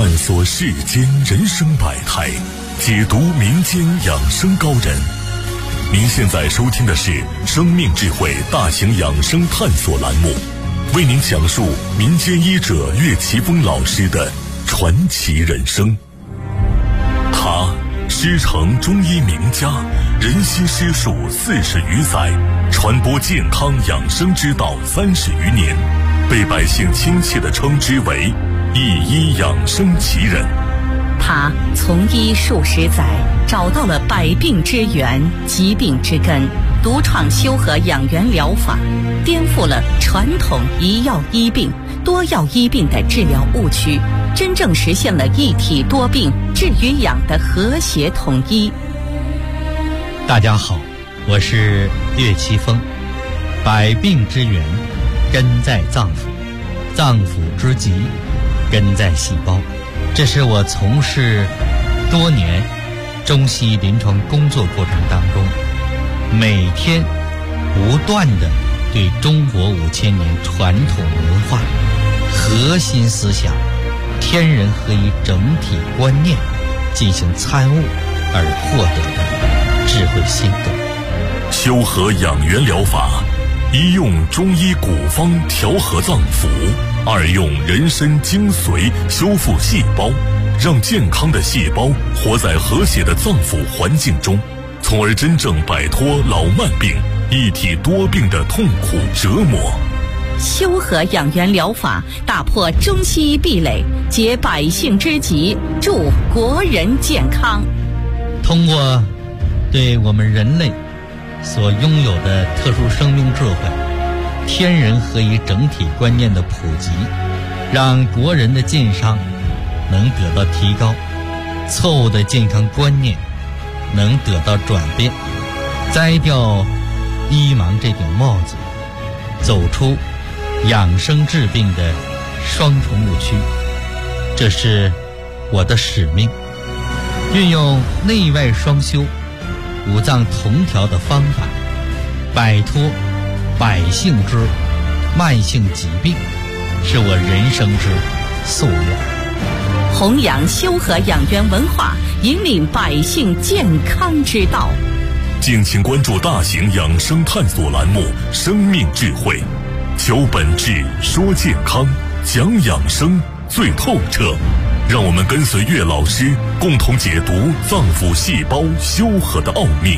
探索世间人生百态，解读民间养生高人。您现在收听的是生命智慧大型养生探索栏目，为您讲述民间医者岳奇峰老师的传奇人生。他师承中医名家，人心师术40余载，传播健康养生之道30余年，被百姓亲切地称之为一医养生奇人。 他从医数十载，找到了百病之源、疾病之根，独创修和养元疗法，颠覆了传统一药医病、多药医病的治疗误区，真正实现了一体多病治与养的和谐统一。 大家好，我是岳奇峰。百病之源根在脏腑，脏腑之疾根在细胞。这是我从事多年中西医临床工作过程当中，每天不断地对中国5000年传统文化核心思想天人合一整体观念进行参悟而获得的智慧心得。 修和养元疗法，一用中医古方调和脏腑，二用人参精髓修复细胞，让健康的细胞活在和谐的脏腑环境中，从而真正摆脱老慢病、一体多病的痛苦折磨。 修和养元疗法打破中西医壁垒，解百姓之急，助国人健康。 通过对我们人类所拥有的特殊生命智慧、天人合一整体观念的普及，让国人的健康能得到提高，错误的健康观念能得到转变，摘掉医盲这顶帽子，走出养生治病的双重误区。这是我的使命，运用内外双修、五脏同调的方法，摆脱百姓之慢性疾病，是我人生之夙愿。 弘扬修和养元文化，引领百姓健康之道。 敬请关注大型养生探索栏目《生命智慧》，求本质，说健康，讲养生最透彻。让我们跟随岳老师，共同解读脏腑细胞修和的奥秘。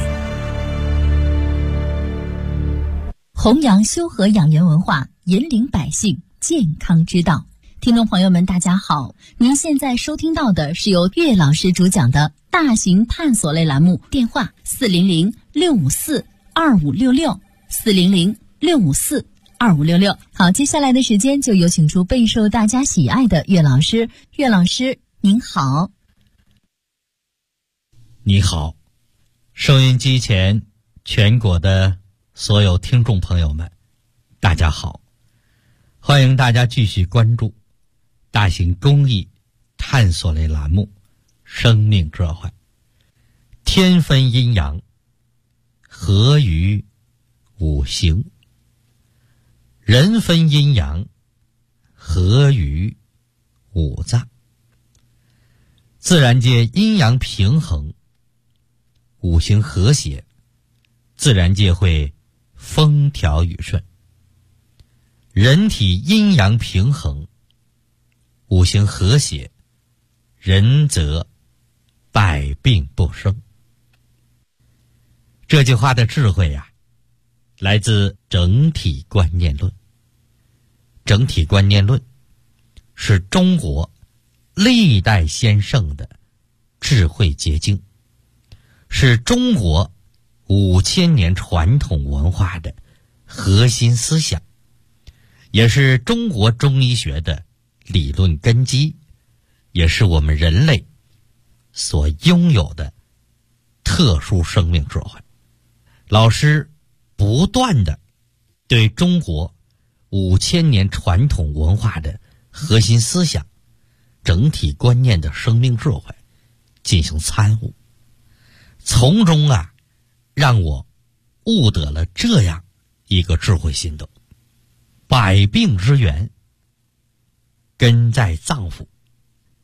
弘扬修和养元文化，引领百姓健康之道。听众朋友们大家好，您现在收听到的是由岳老师主讲的大型探索类栏目，电话400-654-2566 400-654-2566。好，接下来的时间就有请出备受大家喜爱的岳老师。岳老师您好。 你好，收音机前全国的所有听众朋友们大家好，欢迎大家继续关注大型公益探索类栏目《生命智慧》。天分阴阳，合于五行；人分阴阳，合于五脏。自然界阴阳平衡，五行和谐，自然界会风调雨顺。人体阴阳平衡，五行和谐，人则百病不生。这句话的智慧呀，来自整体观念论。整体观念论是中国历代先圣的智慧结晶，是中国5000年传统文化的核心思想，也是中国中医学的理论根基，也是我们人类所拥有的特殊生命智慧。老师不断地对中国5000年传统文化的核心思想、整体观念的生命智慧进行参悟，从中让我悟得了这样一个智慧心得：百病之源根在脏腑，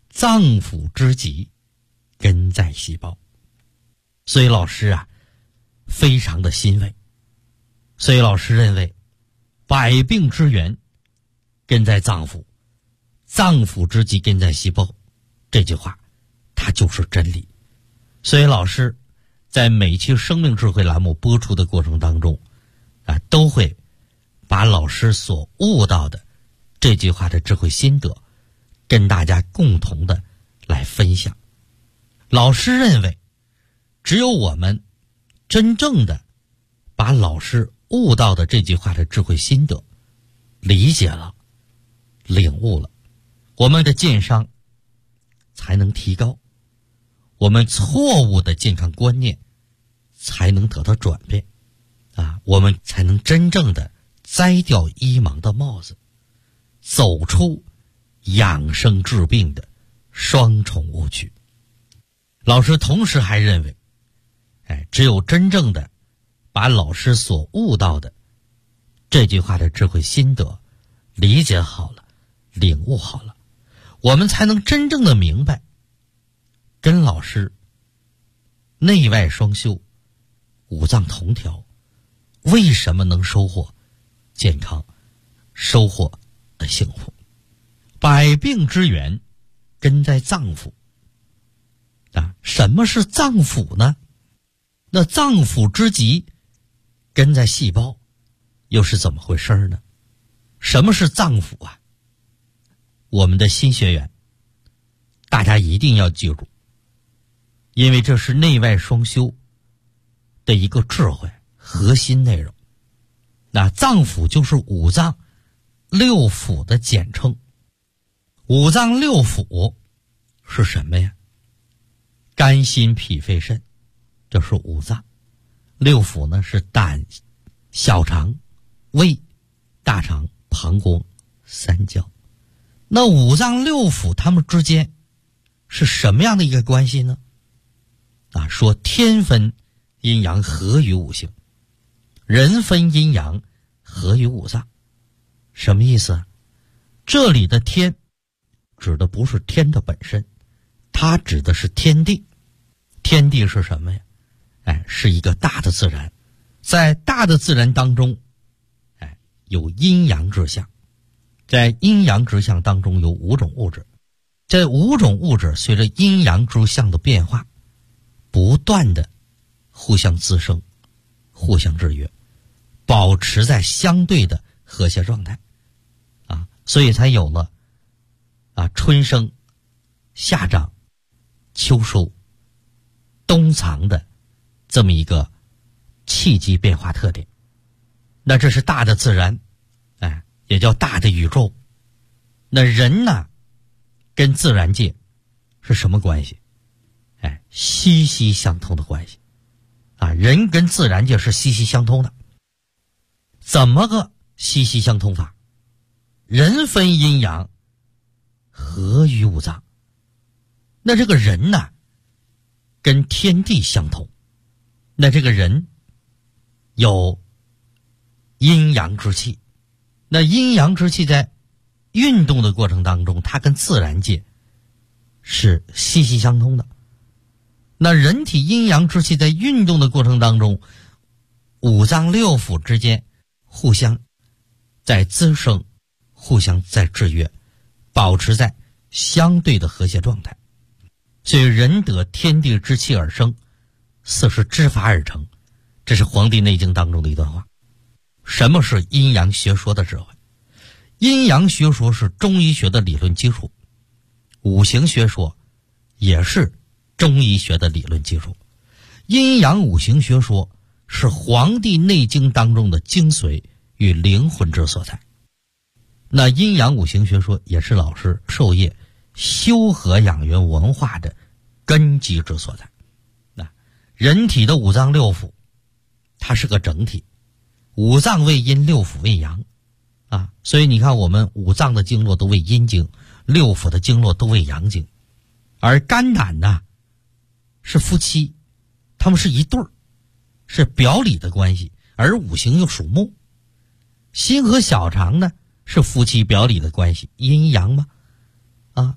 脏腑之极，根在细胞。所以老师啊，非常的欣慰。所以老师认为，百病之源根在脏腑，脏腑之极根在细胞，这句话它就是真理。所以老师在每期生命智慧栏目播出的过程当中都会把老师所悟到的这句话的智慧心得跟大家共同的来分享。老师认为，只有我们真正的把老师悟到的这句话的智慧心得理解了、领悟了，我们的健商才能提高，我们错误的健康观念才能得到转变我们才能真正的摘掉医盲的帽子，走出养生治病的双重误区。老师同时还认为，只有真正的把老师所悟到的这句话的智慧心得理解好了、领悟好了，我们才能真正的明白，跟老师内外双修、五脏同调，为什么能收获健康、收获幸福。百病之源根在脏腑什么是脏腑呢？那脏腑之极根在细胞，又是怎么回事呢？什么是脏腑啊？我们的新学员大家一定要记住，因为这是内外双修的一个智慧核心内容。那脏腑就是五脏六腑的简称。五脏六腑是什么呀？肝心脾肺肾，这是五脏。六腑呢是胆、小肠、胃、大肠、膀胱、三焦。那五脏六腑它们之间是什么样的一个关系呢？说天分阴阳合于五行，人分阴阳合于五脏。什么意思？这里的天指的不是天的本身，它指的是天地。天地是什么呀？是一个大的自然。在大的自然当中有阴阳之象，在阴阳之象当中有五种物质，这五种物质随着阴阳之象的变化不断的互相滋生、互相制约，保持在相对的和谐状态所以才有了春生、夏长、秋收、冬藏的这么一个气机变化特点。那这是大的自然也叫大的宇宙。那人呢跟自然界是什么关系？息息相通的关系人跟自然界是息息相通的。怎么个息息相通法？人分阴阳合于五脏。那这个人呢跟天地相同，那这个人有阴阳之气，那阴阳之气在运动的过程当中，它跟自然界是息息相通的。那人体阴阳之气在运动的过程当中，五脏六腑之间互相在滋生，互相在制约，保持在相对的和谐状态。所以人得天地之气而生，四时之法而成，这是《黄帝内经》当中的一段话。什么是阴阳学说的智慧？阴阳学说是中医学的理论基础，五行学说也是中医学的理论基础。阴阳五行学说是《黄帝内经》当中的精髓与灵魂之所在。那阴阳五行学说也是老师授业修和养元文化的根基之所在。人体的五脏六腑它是个整体，五脏为阴，六腑为阳所以你看我们五脏的经络都为阴经，六腑的经络都为阳经。而肝胆呢是夫妻，他们是一对儿，是表里的关系，而五行又属木。心和小肠呢是夫妻表里的关系，阴阳嘛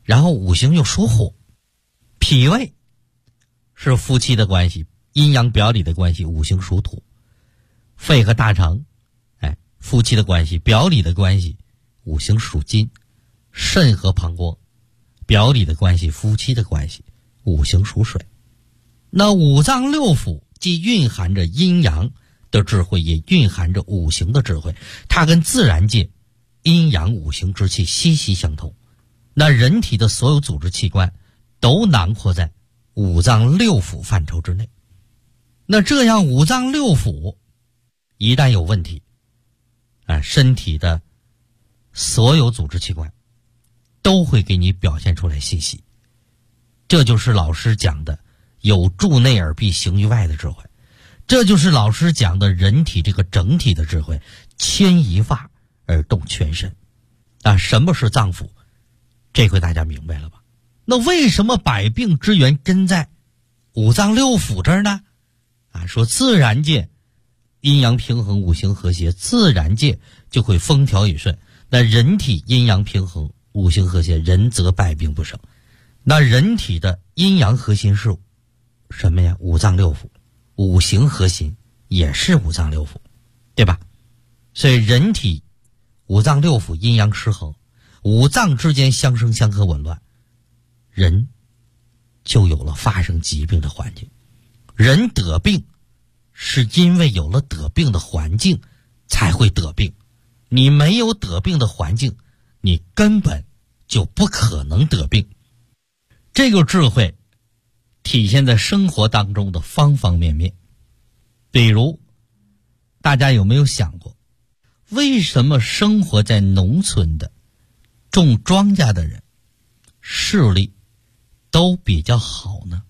然后五行又属火，脾胃是夫妻的关系，阴阳表里的关系，五行属土。肺和大肠，夫妻的关系，表里的关系，五行属金。肾和膀胱，表里的关系，夫妻的关系，五行属水。那五脏六腑既蕴含着阴阳的智慧，也蕴含着五行的智慧，它跟自然界阴阳五行之气息息相通。那人体的所有组织器官都囊括在五脏六腑范畴之内。那这样五脏六腑一旦有问题，身体的所有组织器官都会给你表现出来信息。这就是老师讲的有助内而必行于外的智慧，这就是老师讲的人体这个整体的智慧，牵一发而动全身。什么是脏腑？这回大家明白了吧？那为什么百病之源根在五脏六腑这儿呢？说自然界阴阳平衡，五行和谐，自然界就会风调雨顺。那人体阴阳平衡，五行和谐，人则百病不生。那人体的阴阳核心是什么呀？五脏六腑。五行核心也是五脏六腑，对吧？所以人体五脏六腑阴阳失衡，五脏之间相生相克紊乱，人就有了发生疾病的环境。人得病是因为有了得病的环境才会得病，你没有得病的环境，你根本就不可能得病。这个智慧体现在生活当中的方方面面。比如大家有没有想过，为什么生活在农村的种庄稼的人视力都比较好呢？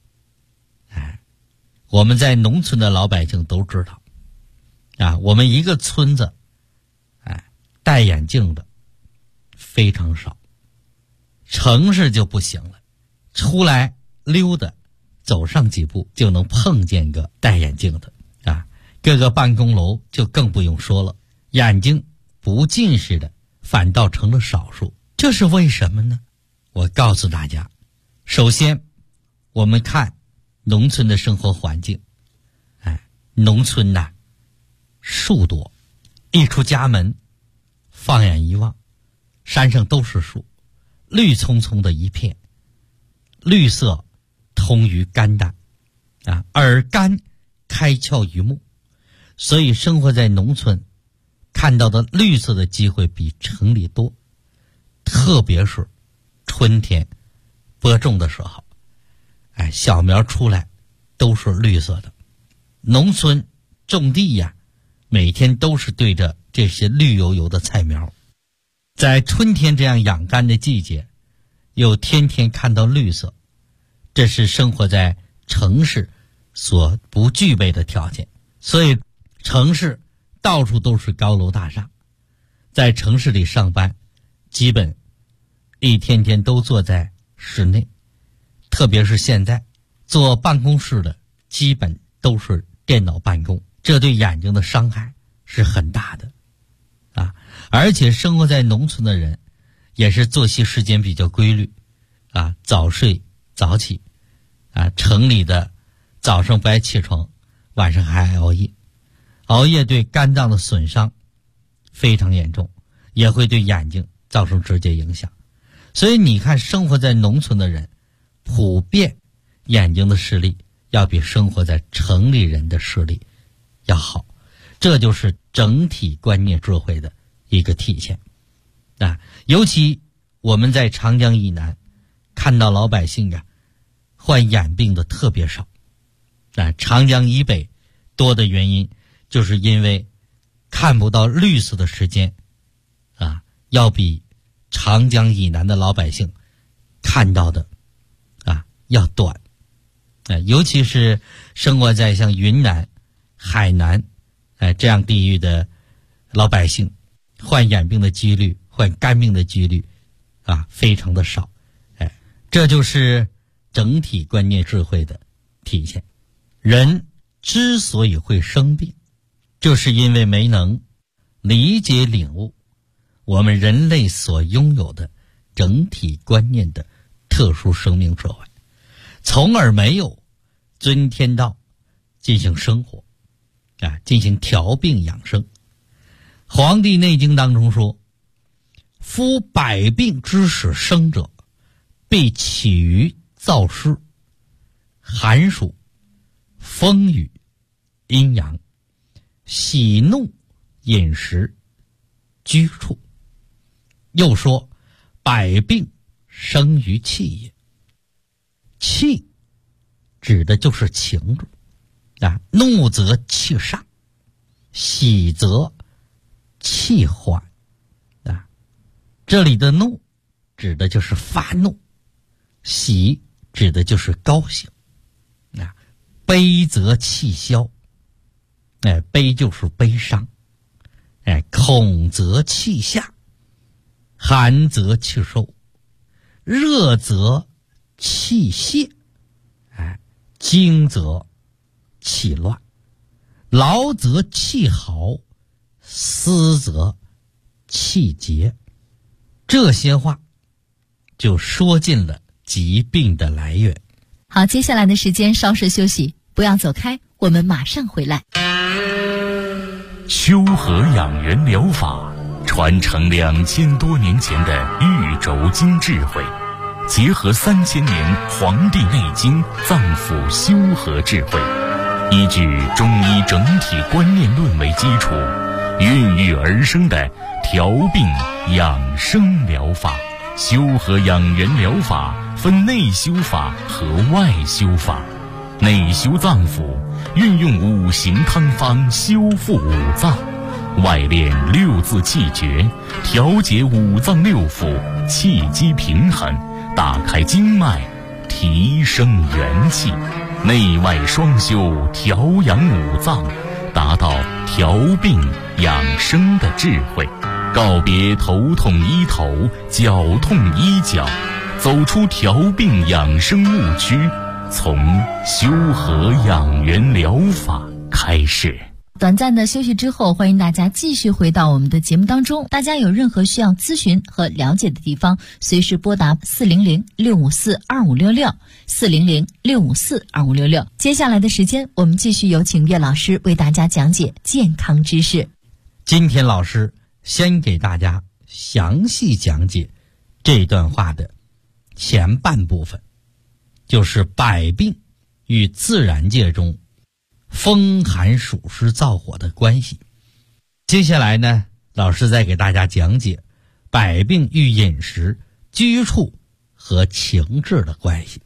我们在农村的老百姓都知道，我们一个村子，戴眼镜的非常少，城市就不行了，出来溜达，走上几步就能碰见个戴眼镜的，各个办公楼就更不用说了，眼睛不近视的反倒成了少数。这是为什么呢？我告诉大家，首先我们看农村的生活环境，农村树多，一出家门放眼一望，山上都是树，绿葱葱的一片，绿色通于肝胆，耳肝开窍于目，所以生活在农村看到的绿色的机会比城里多，特别是春天播种的时候，小苗出来都是绿色的。农村种地每天都是对着这些绿油油的菜苗，在春天这样养肝的季节，又天天看到绿色，这是生活在城市所不具备的条件。所以城市到处都是高楼大厦，在城市里上班基本一天天都坐在室内，特别是现在坐办公室的基本都是电脑办公，这对眼睛的伤害是很大的而且生活在农村的人也是作息时间比较规律早睡早起城里的早上不爱起床，晚上还爱熬夜，熬夜对肝脏的损伤非常严重，也会对眼睛造成直接影响。所以你看，生活在农村的人普遍眼睛的视力要比生活在城里人的视力要好，这就是整体观念智慧的一个体现尤其我们在长江以南看到老百姓患眼病的特别少长江以北多的原因就是因为看不到绿色的时间要比长江以南的老百姓看到的要短尤其是生活在像云南、海南这样地域的老百姓，患眼病的几率、患肝病的几率非常的少这就是整体观念智慧的体现。人之所以会生病，就是因为没能理解领悟我们人类所拥有的整体观念的特殊生命社会，从而没有遵天道进行生活进行调病养生。黄帝内经当中说，夫百病之始生者，必起于燥湿、寒暑、风雨、阴阳、喜怒、饮食、居处。又说，百病生于气也。气指的就是情志怒则气上，喜则气缓这里的怒指的就是发怒，喜指的就是高兴悲则气消，悲就是悲伤，恐则气下，寒则气收，热则气泄，惊则气乱，劳则气豪，思则气结。这些话就说尽了疾病的来源。 好，接下来的时间稍事休息，不要走开，我们马上回来。 修和养元疗法传承2000多年前的玉轴经智慧，结合3000年《黄帝内经》脏腑修和智慧，依据中医整体观念论为基础，孕育而生的调病养生疗法。修和养元疗法分内修法和外修法。内修脏腑，运用5行汤方修复五脏；外练6字气诀，调节五脏六腑，气机平衡，打开经脉，提升元气。内外双修，调养五脏，达到调病养生的智慧。告别头痛医头，脚痛医脚，走出调病养生误区，从修和养元疗法开始。 短暂的休息之后，欢迎大家继续回到我们的节目当中。大家有任何需要咨询和了解的地方，随时拨打400-654-2566 400-654-2566。接下来的时间，我们继续有请岳老师为大家讲解健康知识。 今天老师先给大家详细讲解这段话的前半部分，就是百病与自然界中风寒暑湿燥火的关系。接下来呢，老师再给大家讲解百病与饮食、居处和情志的关系。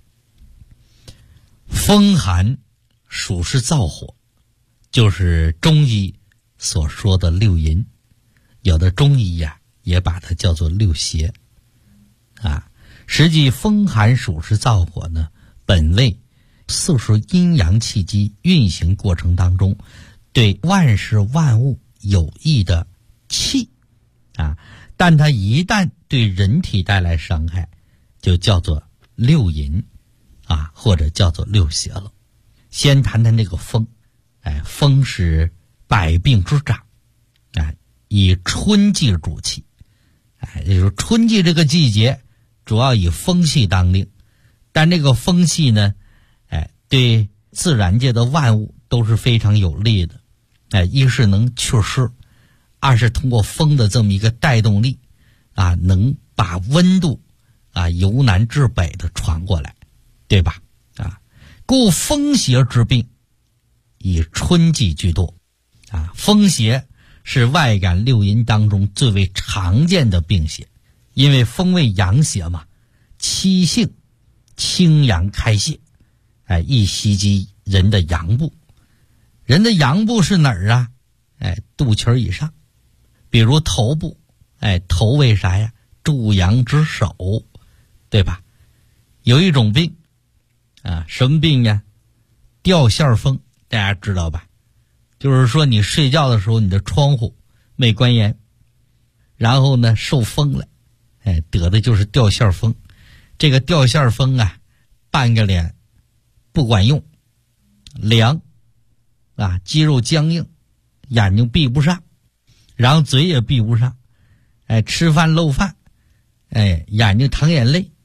风寒暑湿燥火就是中医所说的六淫，有的中医也把它叫做六邪实际风寒暑湿燥火呢，本为四时阴阳气机运行过程当中对万事万物有益的气但它一旦对人体带来伤害，就叫做六淫或者叫做六邪了。先谈谈这个风，风是百病之长以春季主气，也就是春季这个季节主要以风气当令，但这个风气呢对自然界的万物都是非常有利的。一是能祛湿，二是通过风的这么一个带动力能把温度由南至北的传过来，对吧？故风邪之病以春季居多风邪是外感六淫当中最为常见的病邪，因为风为阳邪嘛，七性清阳开泄，易袭击人的阳部。人的阳部是哪儿肚脐以上，比如头部，头为啥呀？助阳之首，对吧？有一种病什么病呀？吊线风，大家知道吧？就是说你睡觉的时候，你的窗户没关严，然后呢受风了，得的就是吊线风。这个吊线风半个脸不管用，凉肌肉僵硬，眼睛闭不上，然后嘴也闭不上，吃饭漏饭，眼睛淌眼泪，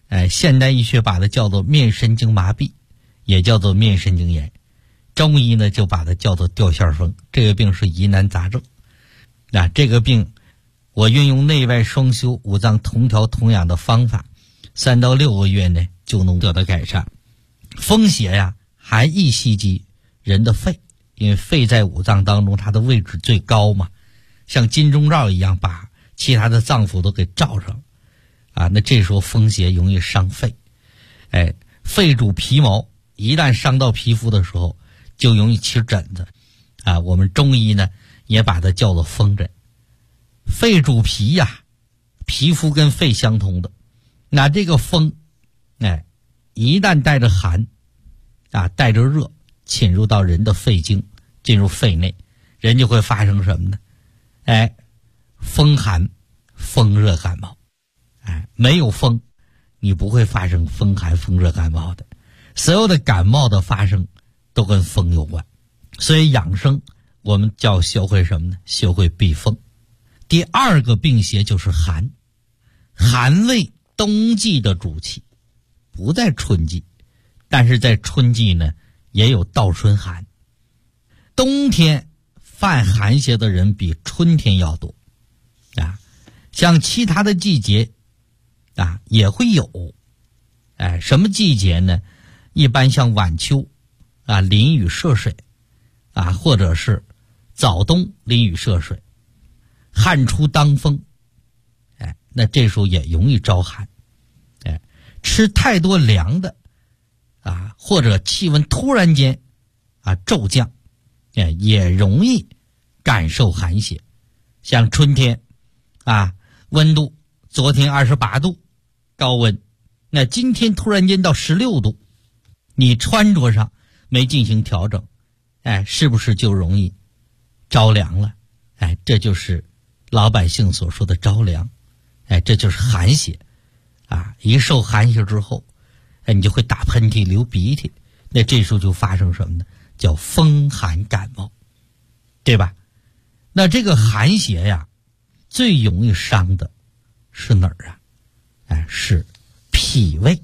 现代医学把它叫做面神经麻痹，也叫做面神经炎。中医呢就把它叫做掉线风。这个病是疑难杂症。这个病我运用内外双修、五脏同调同养的方法，3到6个月呢就能得到改善。风邪呀还易袭击人的肺，因为肺在五脏当中它的位置最高嘛，像金钟罩一样把其他的脏腑都给罩上那这时候风邪容易伤肺。肺主皮毛，一旦伤到皮肤的时候就容易起疹子我们中医呢也把它叫做风疹。肺主皮呀，皮肤跟肺相通的，那这个风一旦带着寒带着热侵入到人的肺经，进入肺内，人就会发生什么呢？风寒风热感冒。没有风你不会发生风寒风热感冒的。所有的感冒的发生都跟风有关。所以养生我们叫学会什么呢？学会避风。第二个病邪就是寒。寒为冬季的主气，不在春季，但是在春季呢也有倒春寒。冬天犯寒邪的人比春天要多像其他的季节也会有。什么季节呢？一般像晚秋淋雨涉水或者是早冬淋雨涉水，旱出当风那这时候也容易招寒。吃太多凉的或者气温突然间骤降也容易感受寒邪。像春天温度昨天28度高温，那今天突然间到16度，你穿着上没进行调整是不是就容易着凉了？这就是老百姓所说的着凉。这就是寒邪一受寒邪之后你就会打喷嚏流鼻涕，那这时候就发生什么呢？叫风寒感冒，对吧？那这个寒邪呀最容易伤的是哪儿是脾胃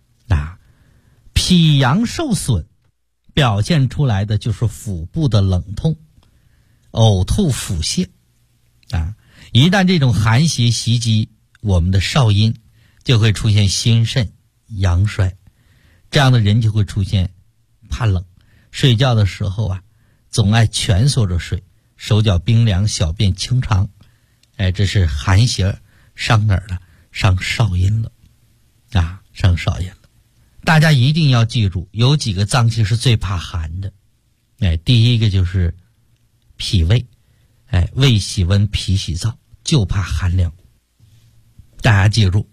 脾阳受损，表现出来的就是腹部的冷痛、呕吐、腹泻一旦这种寒邪袭击我们的少阴，就会出现心肾阳衰，这样的人就会出现怕冷，睡觉的时候总爱蜷缩着睡，手脚冰凉，小便清长。这是寒邪伤哪儿了？伤少阴了伤少阴了。大家一定要记住，有几个脏器是最怕寒的。第一个就是脾胃，胃喜温，脾喜燥，就怕寒凉。大家记住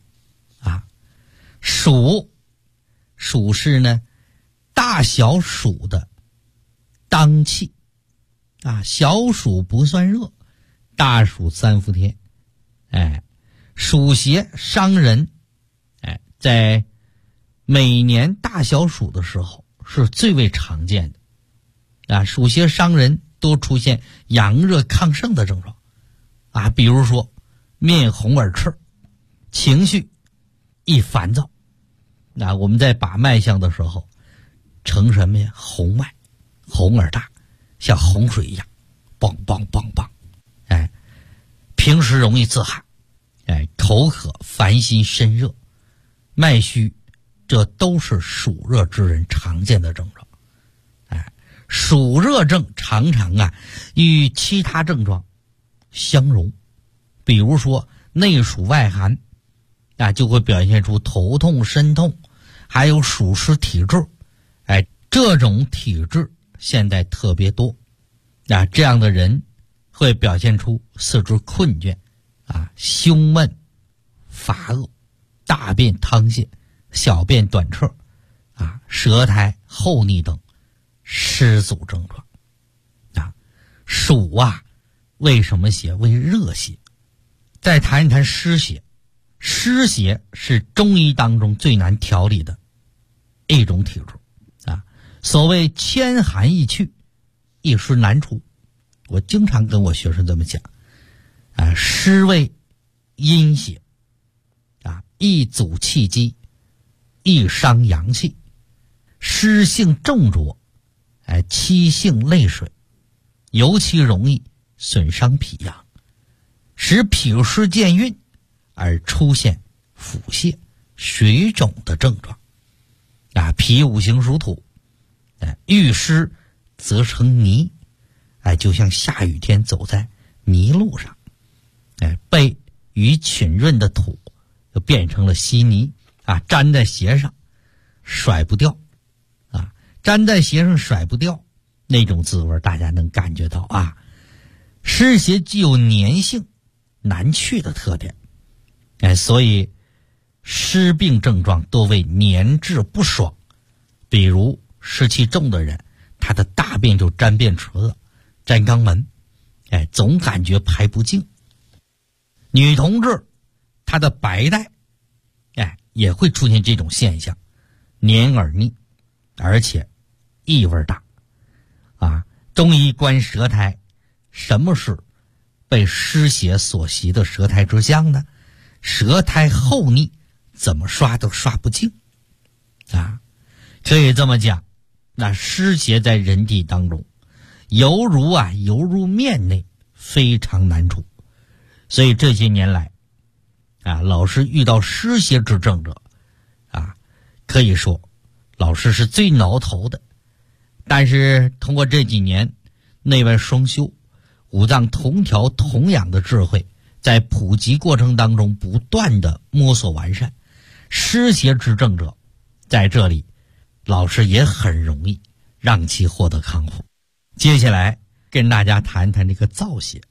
暑是呢大小暑的当气小暑不算热，大暑3伏天。暑邪伤人在每年大小暑的时候是最为常见的暑邪伤人都出现阳热亢盛的症状比如说面红耳赤，情绪易烦躁。我们在把脉象的时候呈什么呀？红脉，红耳大，像洪水一样梆梆梆梆。平时容易自汗，口渴，烦心，身热，脉虚，这都是暑热之人常见的症状。暑热症常常与其他症状相融，比如说内暑外寒就会表现出头痛、身痛，还有暑湿体质。这种体质现在特别多这样的人会表现出四肢困倦胸闷乏饿，大便溏泻，小便短彻舌苔厚腻等湿阻症状暑为什么邪？为热邪。再谈一谈湿邪。湿邪是中医当中最难调理的一种体质所谓千寒易去，一湿难除。我经常跟我学生这么讲湿为阴邪易阻气机， 易伤阳气，湿性重浊，气性泪水，尤其容易损伤脾阳，使脾湿健运，而出现腹泻、水肿的症状。脾五行属土，遇湿则成泥，就像下雨天走在泥路上，被雨浸润的土就变成了稀泥，粘在鞋上甩不掉，粘在鞋上甩不掉，那种滋味大家能感觉到啊。湿邪具有粘性难去的特点，所以湿病症状多为粘滞不爽。比如湿气重的人，他的大便就粘便池子、粘肛门，总感觉排不净。女同志她的白带，也会出现这种现象，黏而腻，而且异味大。中医观舌苔，什么是被湿邪所袭的舌苔之象呢？舌苔厚腻，怎么刷都刷不净。可以这么讲，那湿邪在人体当中，犹如面内，非常难除。所以这些年来，老师遇到湿邪之症者，可以说老师是最挠头的。但是通过这几年内外双修、五脏同调同养的智慧，在普及过程当中不断的摸索完善，湿邪之症者在这里老师也很容易让其获得康复。接下来跟大家谈谈这个燥邪。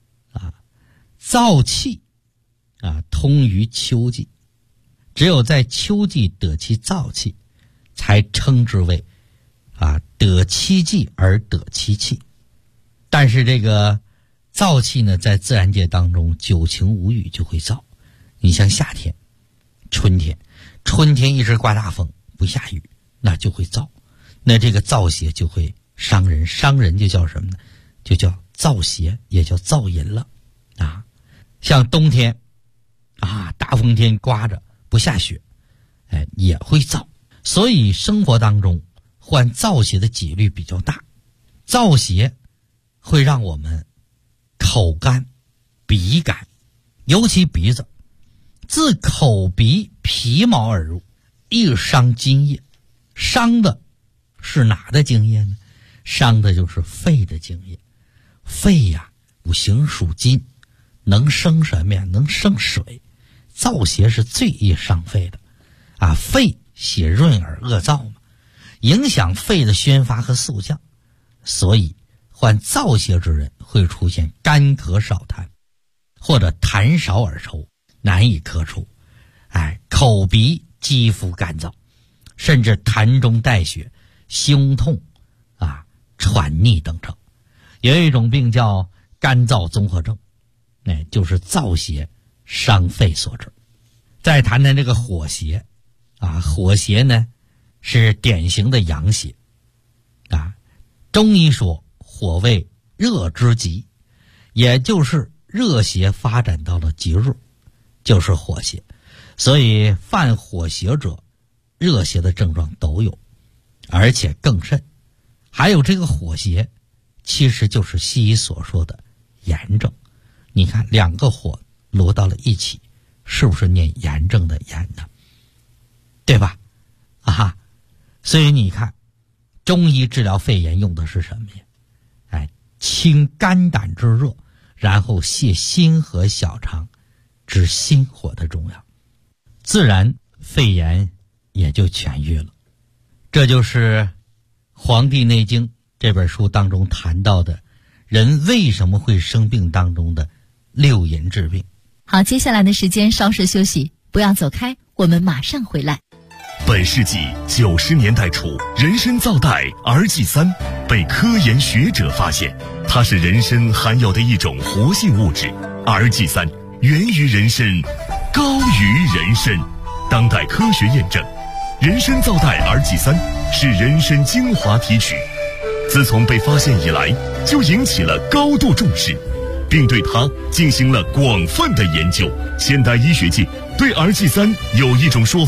燥气通于秋季，只有在秋季得其燥气，才称之为得其季而得其气。但是这个燥气呢，在自然界当中久晴无雨就会燥。你像夏天、春天一直刮大风不下雨，那就会燥，那这个燥邪就会伤人，伤人就叫什么呢？就叫燥邪，也叫燥淫了。像冬天大风天刮着不下雪，也会燥。所以生活当中患燥邪的几率比较大。燥邪会让我们口干、鼻干，尤其鼻子，自口鼻皮毛而入，易伤津液。伤的是哪的津液呢？伤的就是肺的津液。肺五行属金，能生什么呀？能生水。燥邪是最易伤肺的肺血润而恶燥嘛，影响肺的宣发和肃降。所以患燥邪之人会出现干咳少痰，或者痰少而稠，难以咳出，口鼻肌肤干燥，甚至痰中带血、胸痛喘逆等症。有一种病叫干燥综合症，就是燥邪伤肺所致。再谈谈这个火邪火邪呢是典型的阳邪中医说火为热之极，也就是热邪发展到了极热，就是火邪。所以犯火邪者，热邪的症状都有，而且更甚。还有这个火邪其实就是西医所说的炎症。你看两个火摞到了一起，是不是念炎症的炎呢？对吧？所以你看中医治疗肺炎用的是什么呀？清肝胆之热，然后泻心和小肠之心火的重要，自然肺炎也就痊愈了。这就是《黄帝内经》这本书当中谈到的人为什么会生病当中的六淫治病。 好，接下来的时间稍事休息，不要走开，我们马上回来。 本世纪90年代初，人参皂苷 RG3 被科研学者发现，它是人参含有的一种活性物质。RG3 源于人参，高于人参。当代科学验证，人参皂苷 RG3 是人参精华提取，自从被发现以来，就引起了高度重视，并对它进行了广泛的研究。现代医学界对 RG3 有一种说法，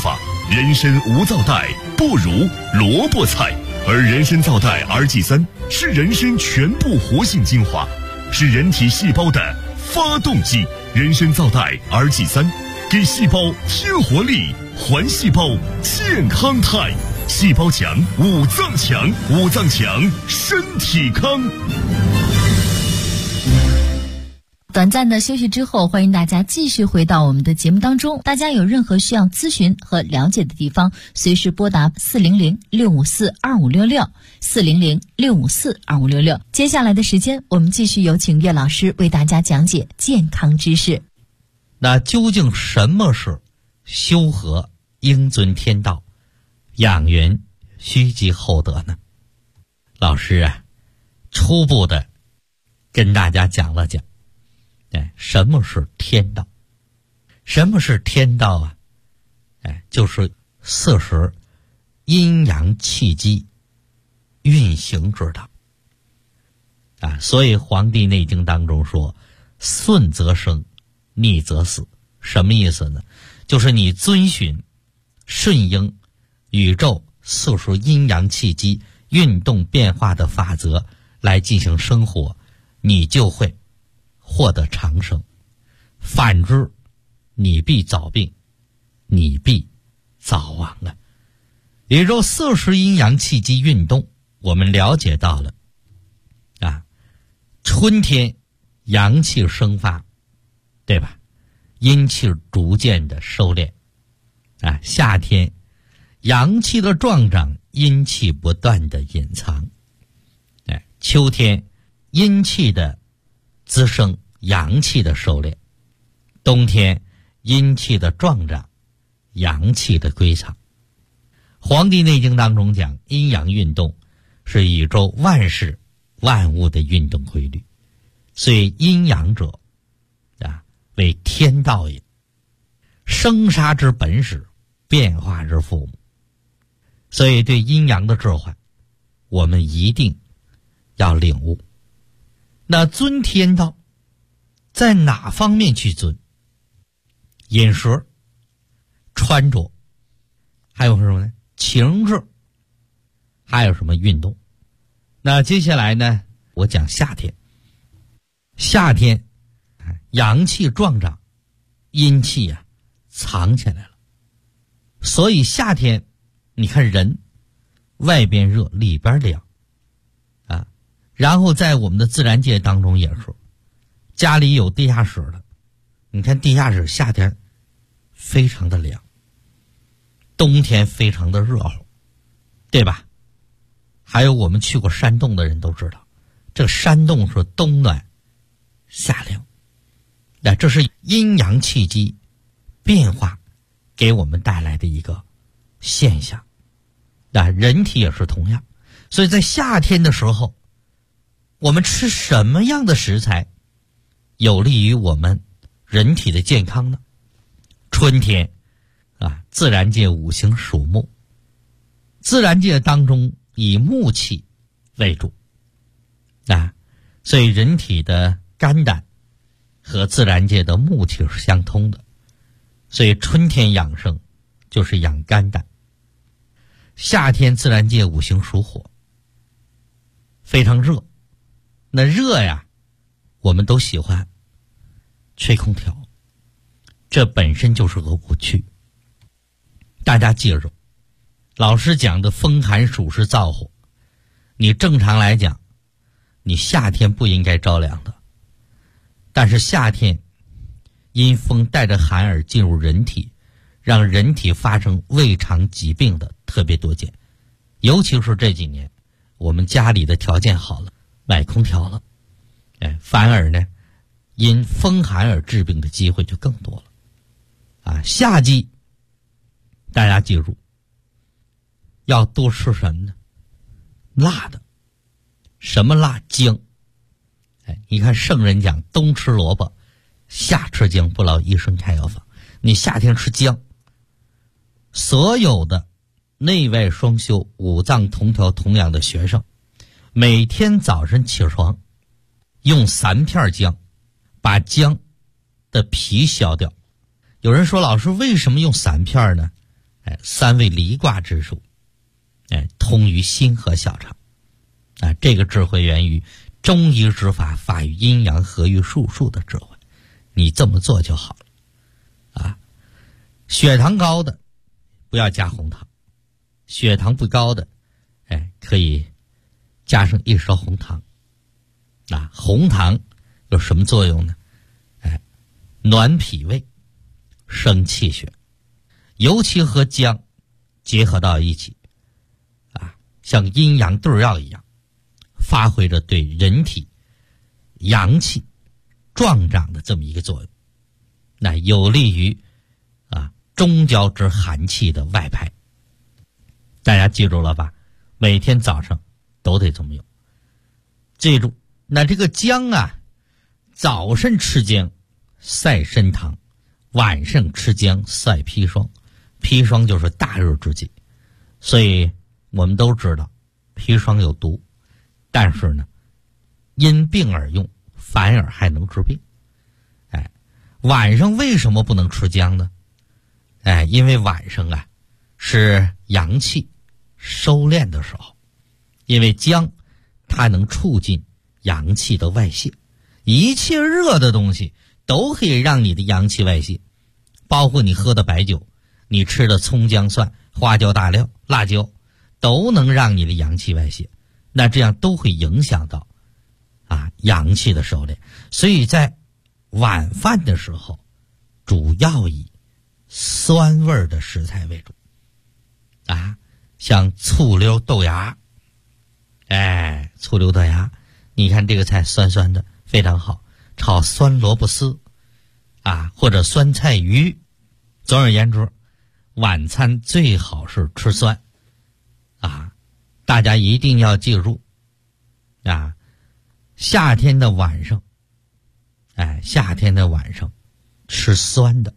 人参无皂带，不如萝卜菜。而人参皂带 RG3 是人参全部活性精华，是人体细胞的发动机。人参皂带 RG3 给细胞添活力，还细胞健康态。细胞强，五脏强，五脏强，身体康。 短暂的休息之后，欢迎大家继续回到我们的节目当中。大家有任何需要咨询和了解的地方，随时拨打400-654-2566，400-654-2566。接下来的时间，我们继续有请岳老师为大家讲解健康知识。 那究竟什么是修和应遵天道，养元须积厚德呢？老师啊，初步的跟大家讲了讲。什么是天道？什么是天道啊？就是40阴阳气机运行之道啊。所以《黄帝内经》当中说：“顺则生，逆则死。”什么意思呢？就是你遵循顺应宇宙40阴阳气机运动变化的法则来进行生活，你就会获得长生。反之，你必早病，你必早亡啊。宇宙40阴阳气机运动，我们了解到了啊，春天阳气生发，对吧？阴气逐渐的收敛啊。夏天阳气的壮长，阴气不断的隐藏。秋天阴气的滋生，阳气的收敛；冬天阴气的壮长，阳气的归藏。《黄帝内经》当中讲，阴阳运动是宇宙万事万物的运动规律，所以阴阳者啊，为天道也。生杀之本始，变化之父母。所以对阴阳的置换，我们一定要领悟。那遵天道在哪方面去遵？饮食、穿着，还有什么呢？情志，还有什么运动？那接下来呢，我讲夏天。夏天阳气壮长，阴气啊藏起来了。所以夏天你看人外边热里边凉啊。然后在我们的自然界当中也是，家里有地下室的，你看地下室夏天非常的凉，冬天非常的热乎，对吧？还有我们去过山洞的人都知道，这个山洞是冬暖夏凉，那这是阴阳气机变化给我们带来的一个现象。那人体也是同样，所以在夏天的时候，我们吃什么样的食材有利于我们人体的健康呢？春天啊，自然界五行属木，自然界当中以木气为主啊，所以人体的肝胆和自然界的木气是相通的，所以春天养生就是养肝胆。夏天自然界五行属火，非常热，那热呀，我们都喜欢吹空调，这本身就是个误区。大家记住，老师讲的风寒暑是燥火，你正常来讲，你夏天不应该着凉的，但是夏天因风带着寒而进入人体，让人体发生胃肠疾病的特别多见。尤其是这几年我们家里的条件好了，买空调了，反而呢因风寒而治病的机会就更多了啊。夏季大家记住要多吃什么呢？辣的。什么辣？姜。你看圣人讲冬吃萝卜夏吃姜，不劳医生开药方。你夏天吃姜，所有的内外双修五脏同调同养的学生，每天早晨起床用3片姜把姜的皮削掉。有人说老师为什么用3片呢？ 3味离卦之术，通于心和小肠。这个智慧源于中医之法，法于阴阳，合于术数的智慧。你这么做就好了。血糖高的不要加红糖，血糖不高的，可以加上1勺红糖。红糖有什么作用呢？暖脾胃，生气血，尤其和姜结合到一起，像阴阳对药一样，发挥着对人体阳气壮长的这么一个作用，那有利于中焦之寒气的外排。大家记住了吧？每天早上都得这么用。记住，那这个姜早晨吃姜晒参汤，晚上吃姜晒砒霜。砒霜就是大热之际，所以我们都知道砒霜有毒，但是呢，因病而用，反而还能治病。晚上为什么不能吃姜呢？因为晚上是阳气收敛的时候，因为姜它能促进阳气的外泄，一切热的东西都可以让你的阳气外泄，包括你喝的白酒，你吃的葱姜蒜花椒大料辣椒，都能让你的阳气外泄，那这样都会影响到阳气的收敛。所以在晚饭的时候，主要以酸味的食材为主，像醋溜豆芽，醋溜豆芽，你看这个菜酸酸的非常好，炒酸萝卜丝或者酸菜鱼。总而言之，晚餐最好是吃酸大家一定要记住夏天的晚上吃酸的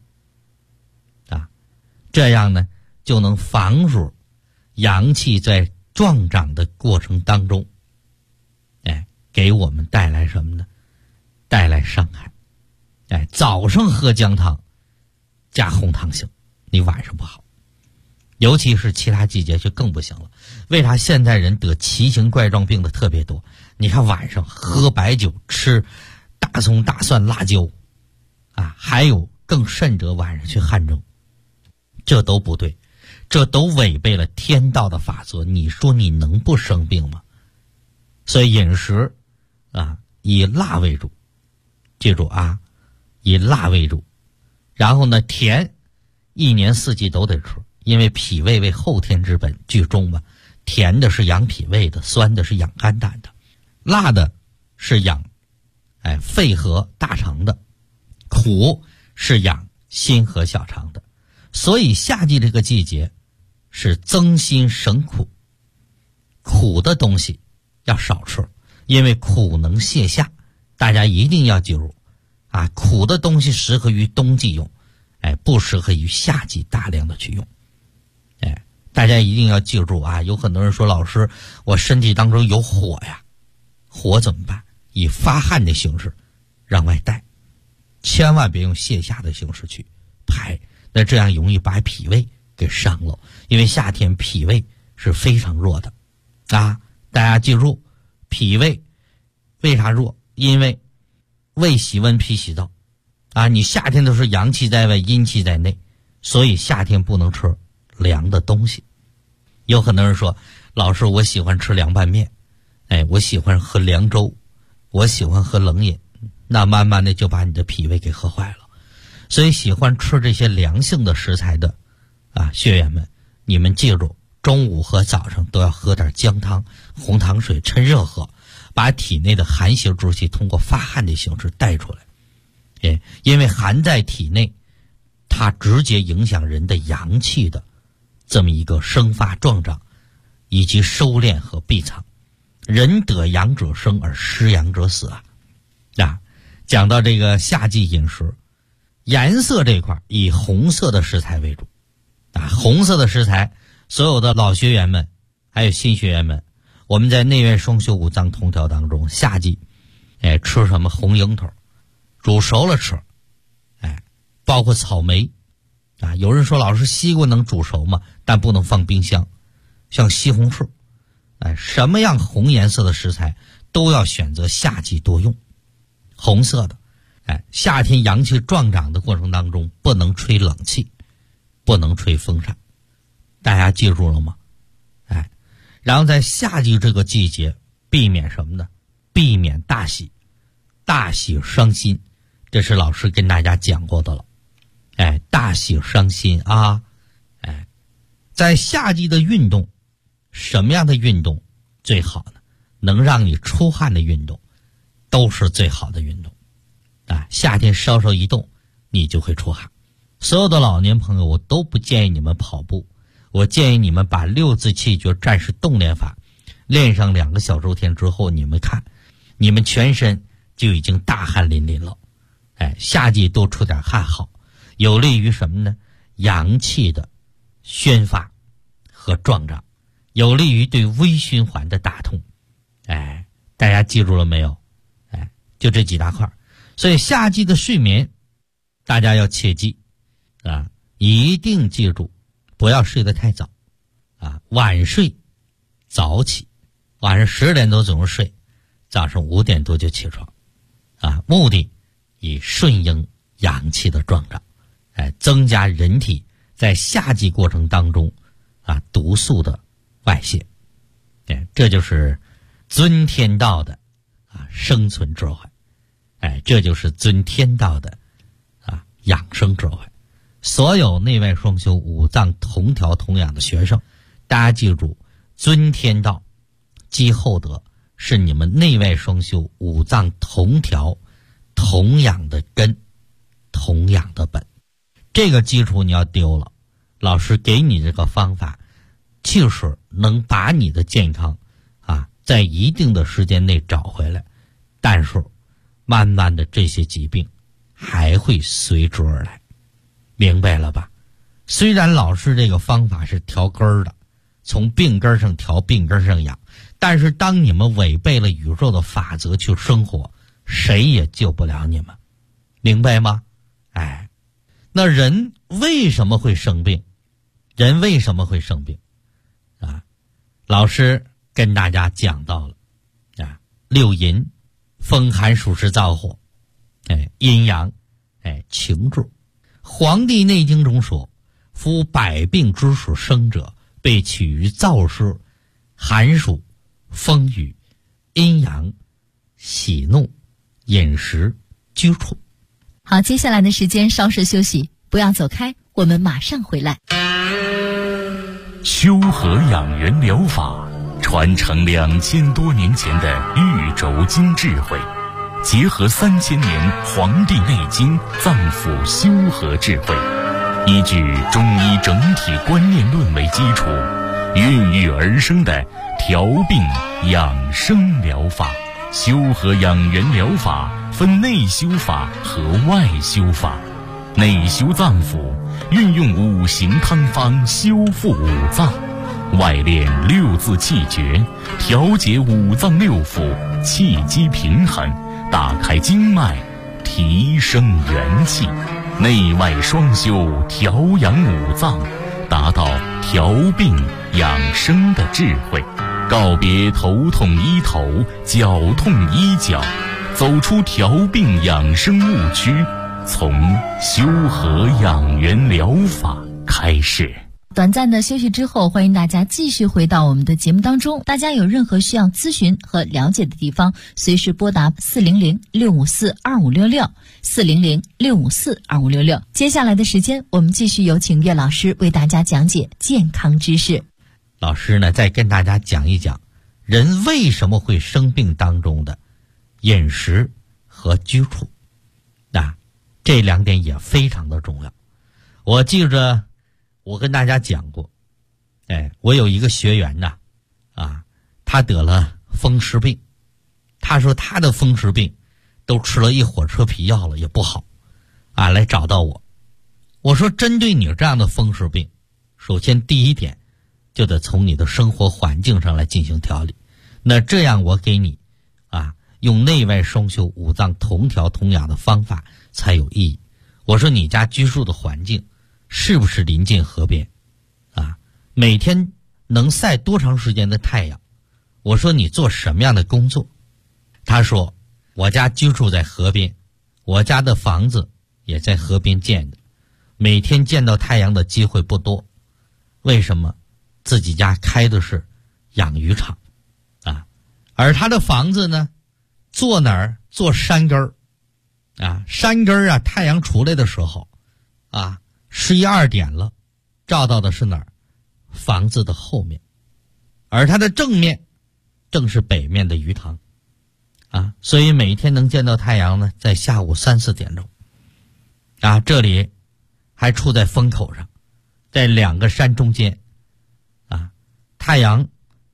这样呢就能防止阳气在壮长的过程当中给我们带来什么呢？带来伤害。早上喝姜汤加红糖行，你晚上不好，尤其是其他季节就更不行了。为啥现代人得奇形怪状病的特别多？你看晚上喝白酒，吃大葱大蒜辣椒还有更甚者晚上去汗蒸，这都不对，这都违背了天道的法则，你说你能不生病吗？所以饮食以辣为主，记住以辣为主。然后呢，甜一年四季都得吃，因为脾胃为后天之本，剧中吧，甜的是养脾胃的，酸的是养肝胆的，辣的是养肺和大肠的，苦是养心和小肠的。所以夏季这个季节是增辛省苦，苦的东西要少吃，因为苦能泻下。大家一定要记住苦的东西适合于冬季用，不适合于夏季大量的去用。大家一定要记住有很多人说，老师我身体当中有火呀，火怎么办？以发汗的形式让外带，千万别用泻下的形式去排，那这样容易把脾胃给伤了。因为夏天脾胃是非常弱的大家记住，脾胃为啥弱？因为胃喜温脾喜燥你夏天都是阳气在外阴气在内，所以夏天不能吃凉的东西。有很多人说，老师我喜欢吃凉拌面，我喜欢喝凉粥，我喜欢喝冷饮，那慢慢的就把你的脾胃给喝坏了。所以喜欢吃这些凉性的食材的学员们，你们记住，中午和早上都要喝点姜汤红糖水，趁热喝，把体内的寒邪之气通过发汗的形式带出来。因为寒在体内，它直接影响人的阳气的这么一个生发壮长以及收敛和闭藏。人得阳者生而失阳者死讲到这个夏季饮食，颜色这块以红色的食材为主红色的食材，所有的老学员们还有新学员们，我们在内院双修五脏通调当中，夏季吃什么？红樱桃煮熟了吃包括草莓啊，有人说老师西瓜能煮熟吗？但不能放冰箱。像西红柿，什么样红颜色的食材都要选择夏季多用。红色的，夏天阳气壮长的过程当中不能吹冷气，不能吹风扇，大家记住了吗？然后在夏季这个季节避免什么呢？避免大喜，大喜伤心，这是老师跟大家讲过的了。大喜伤心啊！在夏季的运动，什么样的运动最好呢？能让你出汗的运动都是最好的运动夏天稍稍一动你就会出汗。所有的老年朋友，我都不建议你们跑步，我建议你们把六字气绝战士动练法练上2个小周天之后，你们看你们全身就已经大汗淋漓了。夏季多出点汗好，有利于什么呢？阳气的宣发和壮长，有利于对微循环的打通。大家记住了没有？就这几大块。所以夏季的睡眠大家要切记一定记住，不要睡得太早晚睡早起，晚上10点多钟睡，早上5点多就起床目的以顺应阳气的壮长，增加人体在夏季过程当中毒素的外泄。这就是尊天道的生存智慧，这就是尊天道的养生智慧。所有内外双修五脏同调同养的学生，大家记住，尊天道积厚德是你们内外双修五脏同调同养的根，同养的本。这个基础你要丢了，老师给你这个方法就是能把你的健康在一定的时间内找回来，但是慢慢的这些疾病还会随之而来，明白了吧？虽然老师这个方法是调根儿的，从病根上调，病根上养，但是当你们违背了宇宙的法则去生活，谁也救不了你们，明白吗？那人为什么会生病？人为什么会生病老师跟大家讲到了六淫，风寒暑湿燥火，阴阳，情志。黄帝内经中说，夫百病之始生者，被起于燥湿、寒暑、风雨、阴阳、喜怒、饮食、居处。 好，接下来的时间稍事休息，不要走开，我们马上回来。 修和养元疗法传承2000多年前的玉轴经智慧，结合3000年《黄帝内经》脏腑修和智慧，依据中医整体观念论为基础，孕育而生的调病养生疗法。修和养元疗法分内修法和外修法。内修脏腑，运用5行汤方修复五脏；外练6字气诀，调节五脏六腑，气机平衡，打开经脉，提升元气。内外双修，调养五脏，达到调病养生的智慧。告别头痛医头，脚痛医脚，走出调病养生误区，从修和养元疗法开始。 短暂的休息之后，欢迎大家继续回到我们的节目当中。大家有任何需要咨询和了解的地方，随时拨打400-654-2566 400-654-2566。接下来的时间，我们继续有请岳老师为大家讲解健康知识。 老师呢，再跟大家讲一讲人为什么会生病当中的饮食和居处这2点也非常的重要。我记着我跟大家讲过，我有一个学员他得了风湿病，他说他的风湿病都吃了1火车皮药了也不好来找到我。我说针对你这样的风湿病，首先第一点就得从你的生活环境上来进行调理。那这样我给你用内外双修五脏同调同养的方法才有意义。我说你家居住的环境是不是临近河边啊？每天能晒多长时间的太阳？我说你做什么样的工作？他说我家居住在河边，我家的房子也在河边建的，每天见到太阳的机会不多。为什么？自己家开的是养鱼场啊，而他的房子呢，坐哪儿？坐山根儿啊，山根儿啊，太阳出来的时候啊，11、12点了，照到的是哪儿？房子的后面，而它的正面正是北面的鱼塘啊，所以每天能见到太阳呢，在下午3、4点钟啊，这里还处在风口上，在2个山中间啊，太阳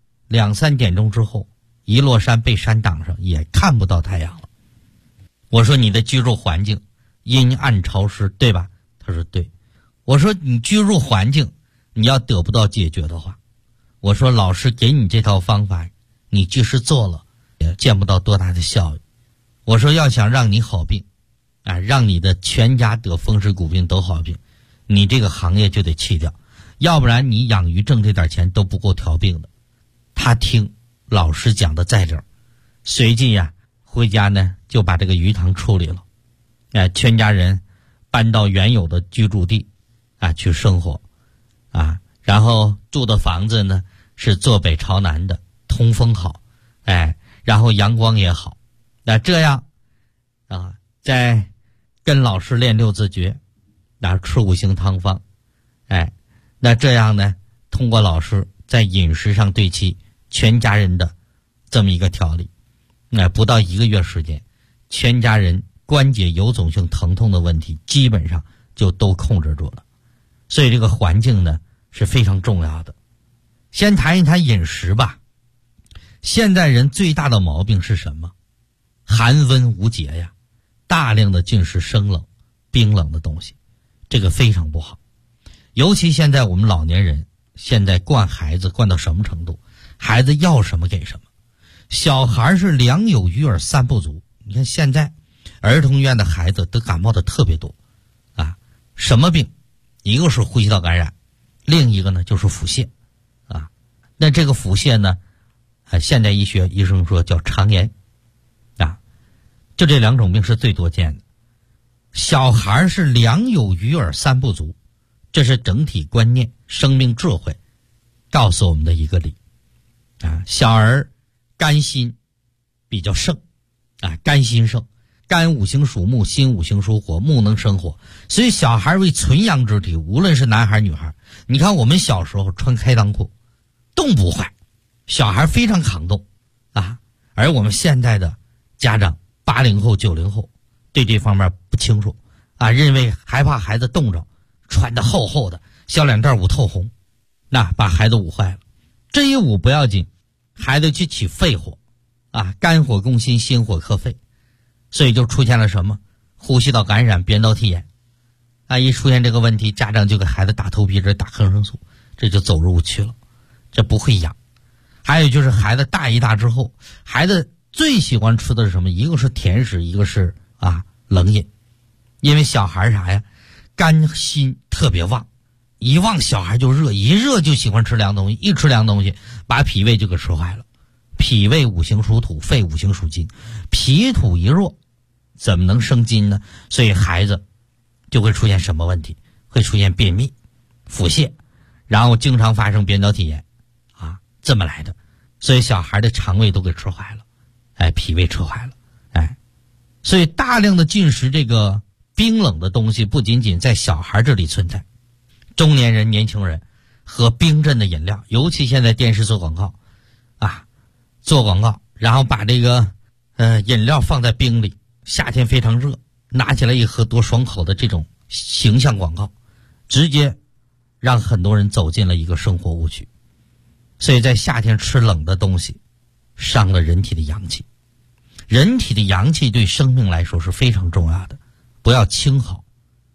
2、3点钟之后一落山，被山挡上，也看不到太阳了。我说你的居住环境阴暗潮湿，对吧？他说对。我说你居住环境你要得不到解决的话，我说老师给你这套方法，你即使做了也见不到多大的效益。我说要想让你好病啊，让你的全家得风湿骨病都好病，你这个行业就得弃掉，要不然你养鱼挣这点钱都不够调病的。他听老师讲的在这儿，随即呀回家呢就把这个鱼塘处理了，全家人搬到原有的居住地啊去生活啊，然后住的房子呢是坐北朝南的，通风好，然后阳光也好。那这样啊，在跟老师练6字诀，那吃5行汤方，那这样呢，通过老师在饮食上对其全家人的这么一个调理，不到1个月时间，全家人关节有肿性疼痛的问题基本上就都控制住了。所以这个环境呢是非常重要的。先谈一谈饮食吧。现在人最大的毛病是什么？寒温无节呀，大量的进食生冷、冰冷的东西，这个非常不好。尤其现在我们老年人现在惯孩子惯到什么程度？孩子要什么给什么。小孩是2有余而3不足。你看现在儿童院的孩子得感冒的特别多啊，什么病？一个是呼吸道感染，另一个呢就是腹泻啊。那这个腹泻呢，现代医学医生说叫肠炎啊，就这2种病是最多见的。小孩是2有余而3不足，这是整体观念、生命智慧告诉我们的一个理啊。小儿肝心比较盛啊，肝心盛，肝5行属木，心5行属火，木能生火，所以小孩为纯阳之体，无论是男孩女孩。你看我们小时候穿开裆裤，冻不坏，小孩非常抗冻啊。而我们现在的家长80后、90后对这方面不清楚啊，认为害怕孩子冻着，穿得厚厚的，小脸蛋捂透红，那把孩子捂坏了。这一捂不要紧，孩子去起肺火啊，肝火攻心，心火克肺，所以就出现了什么？呼吸道感染、扁桃体炎啊！一出现这个问题，家长就给孩子打头皮质、打抗生素，这就走入误区了，这不会养。还有就是孩子大一大之后，孩子最喜欢吃的是什么？一个是甜食，一个是冷饮。因为小孩啥呀，肝心特别旺，一旺小孩就热，一热就喜欢吃凉东西，一吃凉东西把脾胃就给吃坏了。脾胃5行属土，肺5行属金，脾土一弱怎么能生金呢？所以孩子就会出现什么问题？会出现便秘、腹泻，然后经常发生扁桃体炎啊，这么来的。所以小孩的肠胃都给吃坏了，脾胃吃坏了，所以大量的进食这个冰冷的东西不仅仅在小孩这里存在，中年人、年轻人喝冰镇的饮料，尤其现在电视做广告做广告，然后把这个饮料放在冰里，夏天非常热，拿起来一喝多爽口的这种形象广告，直接让很多人走进了一个生活误区。所以在夏天吃冷的东西，伤了人体的阳气。人体的阳气对生命来说是非常重要的，不要轻耗。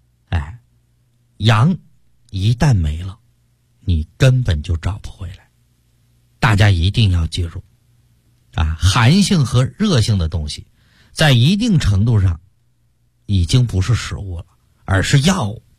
阳一旦没了，你根本就找不回来。大家一定要记住寒性和热性的东西在一定程度上已经不是食物了，而是药物。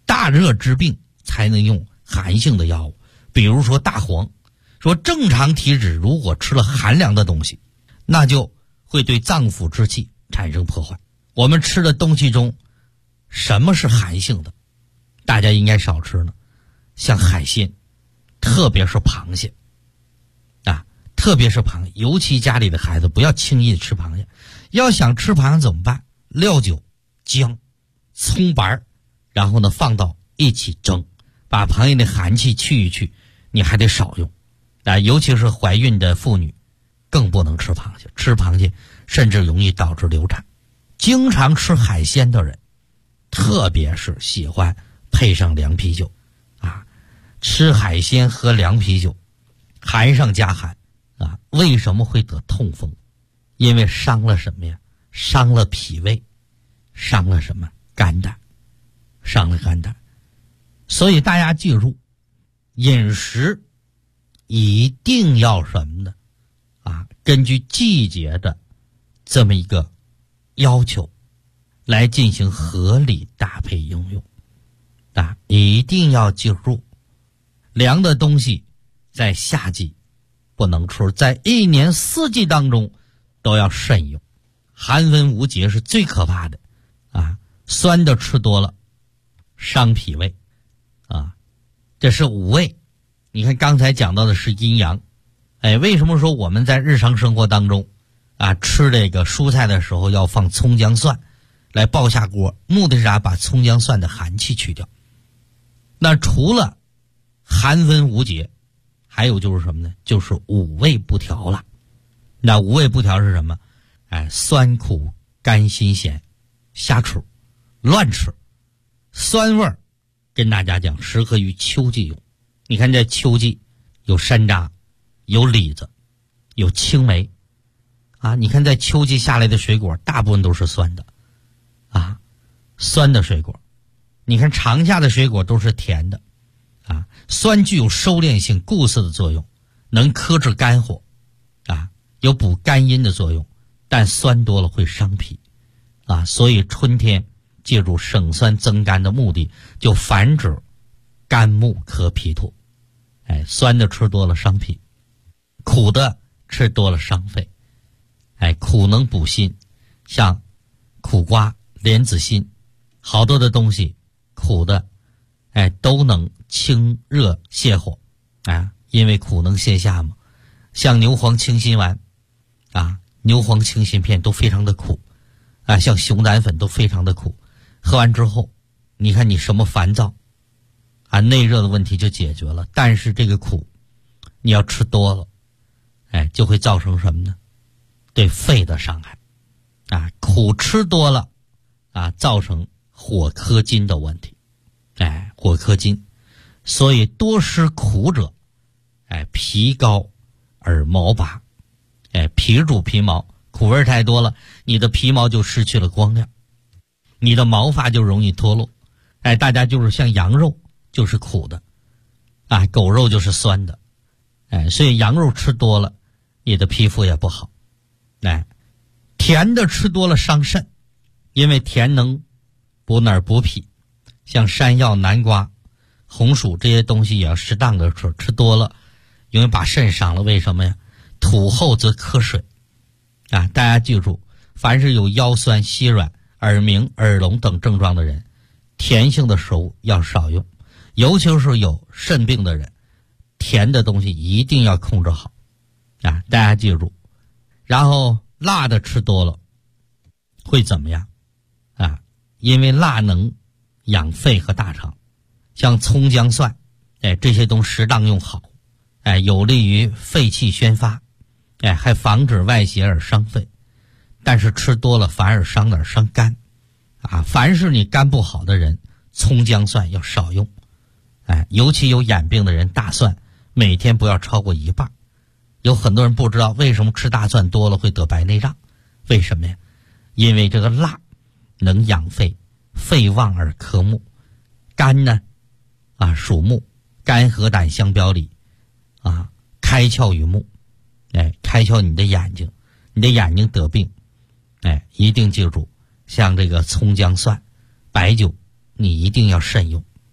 大热之病才能用寒性的药物，比如说大黄。说正常体质如果吃了寒凉的东西，那就会对脏腑之气产生破坏。我们吃的东西中什么是寒性的？大家应该少吃呢，像海鲜，特别是螃蟹啊，特别是螃蟹，尤其家里的孩子不要轻易的吃螃蟹。要想吃螃蟹怎么办？料酒、姜、葱白，然后呢放到一起蒸，把螃蟹的寒气去一去。你还得少用啊，尤其是怀孕的妇女更不能吃螃蟹，吃螃蟹甚至容易导致流产。经常吃海鲜的人，特别是喜欢配上凉啤酒啊，吃海鲜喝凉啤酒，寒上加寒啊。为什么会得痛风？因为伤了什么呀？伤了脾胃，伤了什么？肝胆，伤了肝胆。所以大家记住，饮食一定要什么呢？啊，根据季节的这么一个要求来进行合理搭配应用啊，一定要记住，凉的东西在夏季不能吃，在一年四季当中都要慎用。寒温无节是最可怕的啊，酸的吃多了伤脾胃啊，这是五味。你看刚才讲到的是阴阳，为什么说我们在日常生活当中啊吃这个蔬菜的时候要放葱姜蒜来爆下锅？目的是啥？把葱姜蒜的寒气去掉。那除了寒温无节，还有就是什么呢？就是五味不调了。那五味不调是什么？酸苦甘辛咸瞎吃乱吃。酸味儿跟大家讲适合于秋季用。你看在秋季有山楂，有李子，有青梅啊。你看在秋季下来的水果大部分都是酸的啊，酸的水果。你看长夏的水果都是甜的啊。酸具有收敛性固涩的作用，能克制肝火啊，有补肝阴的作用，但酸多了会伤脾啊。所以春天借助省酸增肝的目的，就防止肝木克脾土。酸的吃多了伤脾，苦的吃多了伤肺。苦能补心，像苦瓜、莲子心，好多的东西苦的都能清热泻火啊，因为苦能泻下嘛。像牛黄清心丸啊，牛黄清心片都非常的苦啊，像熊胆粉都非常的苦。喝完之后你看你什么烦躁啊，内热的问题就解决了。但是这个苦你要吃多了就会造成什么呢？对肺的伤害啊。苦吃多了啊，造成火克金的问题火克金。所以多食苦者皮高而毛拔皮主皮毛，苦味太多了，你的皮毛就失去了光亮，你的毛发就容易脱落大家就是像羊肉就是苦的啊，狗肉就是酸的所以羊肉吃多了你的皮肤也不好甜的吃多了伤肾，因为甜能补哪儿？补脾。像山药、南瓜、红薯这些东西也要适当的吃，吃多了容易把肾伤了。为什么呀？土厚则克水啊。大家记住，凡是有腰酸、膝软、耳鸣、耳聋等症状的人，甜性的食物要少用，尤其是有肾病的人，甜的东西一定要控制好啊。大家记住，然后辣的吃多了会怎么样啊？因为辣能养肺和大肠，像葱姜蒜这些东西适当用好有利于肺气宣发还防止外邪而伤肺。但是吃多了反而伤哪儿？伤肝啊。凡是你肝不好的人，葱姜蒜要少用尤其有眼病的人，大蒜每天不要超过一半。有很多人不知道为什么吃大蒜多了会得白内障，为什么呀？因为这个辣能养肺，肺旺而克木。肝呢属木，肝和胆相表里开窍于目开窍你的眼睛，你的眼睛得病一定记住，像这个葱姜蒜、白酒你一定要慎用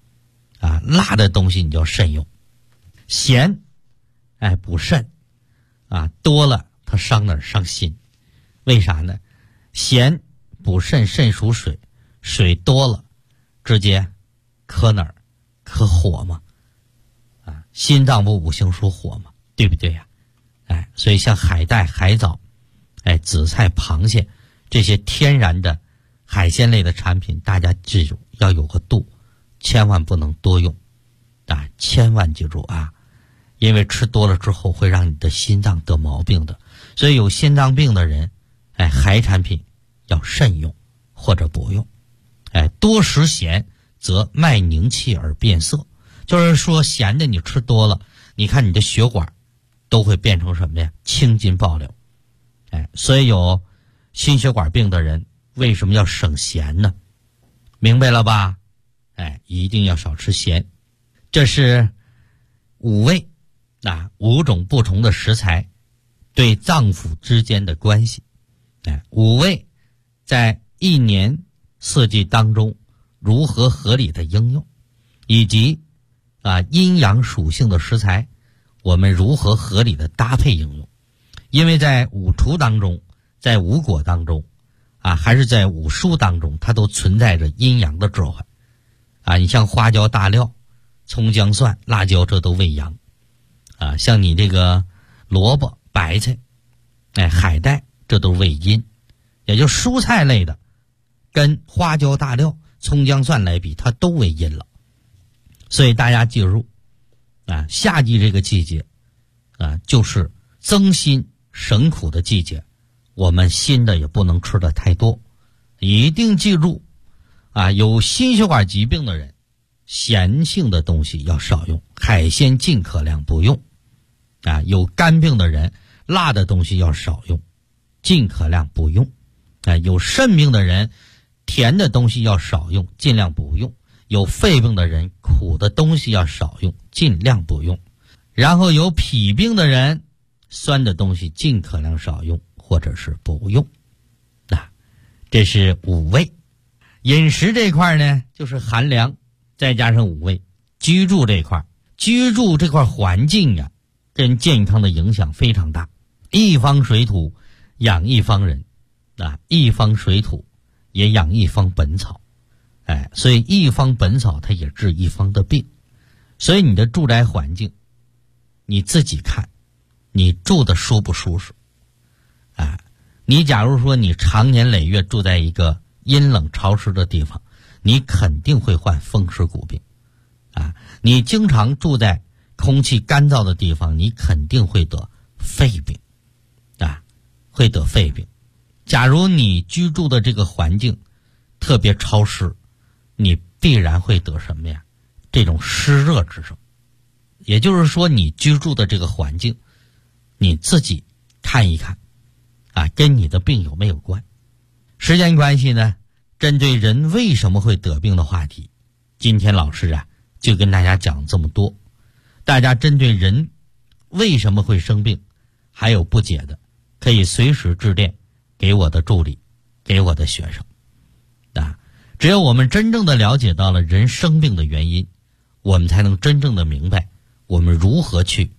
啊，辣的东西你就要慎用。咸，补肾啊，多了它伤哪儿？伤心。为啥呢？咸补肾，肾属水，水多了直接克哪儿？克火嘛。啊，心脏不五行属火嘛，对不对呀？所以像海带、海藻，紫菜、螃蟹这些天然的海鲜类的产品，大家记住要有个度，千万不能多用啊！千万记住啊，因为吃多了之后会让你的心脏得毛病的。所以有心脏病的人，海产品要慎用或者不用。多食咸则脉凝气而变色，就是说咸的你吃多了，你看你的血管都会变成什么呀？青筋暴流。所以有心血管病的人为什么要省咸呢？明白了吧？一定要少吃咸。这是五味5种不同的食材对脏腑之间的关系。五味在一年四季当中如何合理的应用，以及阴阳属性的食材我们如何合理的搭配应用。因为在五厨当中，在五果当中还是在五蔬当中，它都存在着阴阳的智慧你像花椒、大料、葱、姜、蒜、辣椒，这都为阳像你这个萝卜、白菜海带，这都为阴。也就蔬菜类的跟花椒、大料、葱、姜、蒜来比，它都为阴了。所以大家记住夏季这个季节就是增辛省苦的季节，我们辛的也不能吃的太多。一定记住有心血管疾病的人，咸性的东西要少用，海鲜尽可量不用有肝病的人，辣的东西要少用，尽可量不用有肾病的人，甜的东西要少用，尽量不用。有肺病的人，苦的东西要少用，尽量不用。然后有脾病的人，酸的东西尽可量少用，或者是不用这是五味。饮食这块呢，就是寒凉再加上五味。居住这块环境跟健康的影响非常大。一方水土养一方人一方水土也养一方本草所以一方本草它也治一方的病。所以你的住宅环境你自己看，你住的舒不舒适你假如说你长年累月住在一个阴冷潮湿的地方，你肯定会患风湿骨病你经常住在空气干燥的地方，你肯定会得肺病会得肺病。假如你居住的这个环境特别潮湿，你必然会得什么呀？这种湿热之症。也就是说你居住的这个环境你自己看一看跟你的病有没有关。时间关系呢，针对人为什么会得病的话题，今天老师就跟大家讲这么多。大家针对人为什么会生病还有不解的，可以随时致电给我的助理，给我的学生只有我们真正的了解到了人生病的原因，我们才能真正的明白我们如何去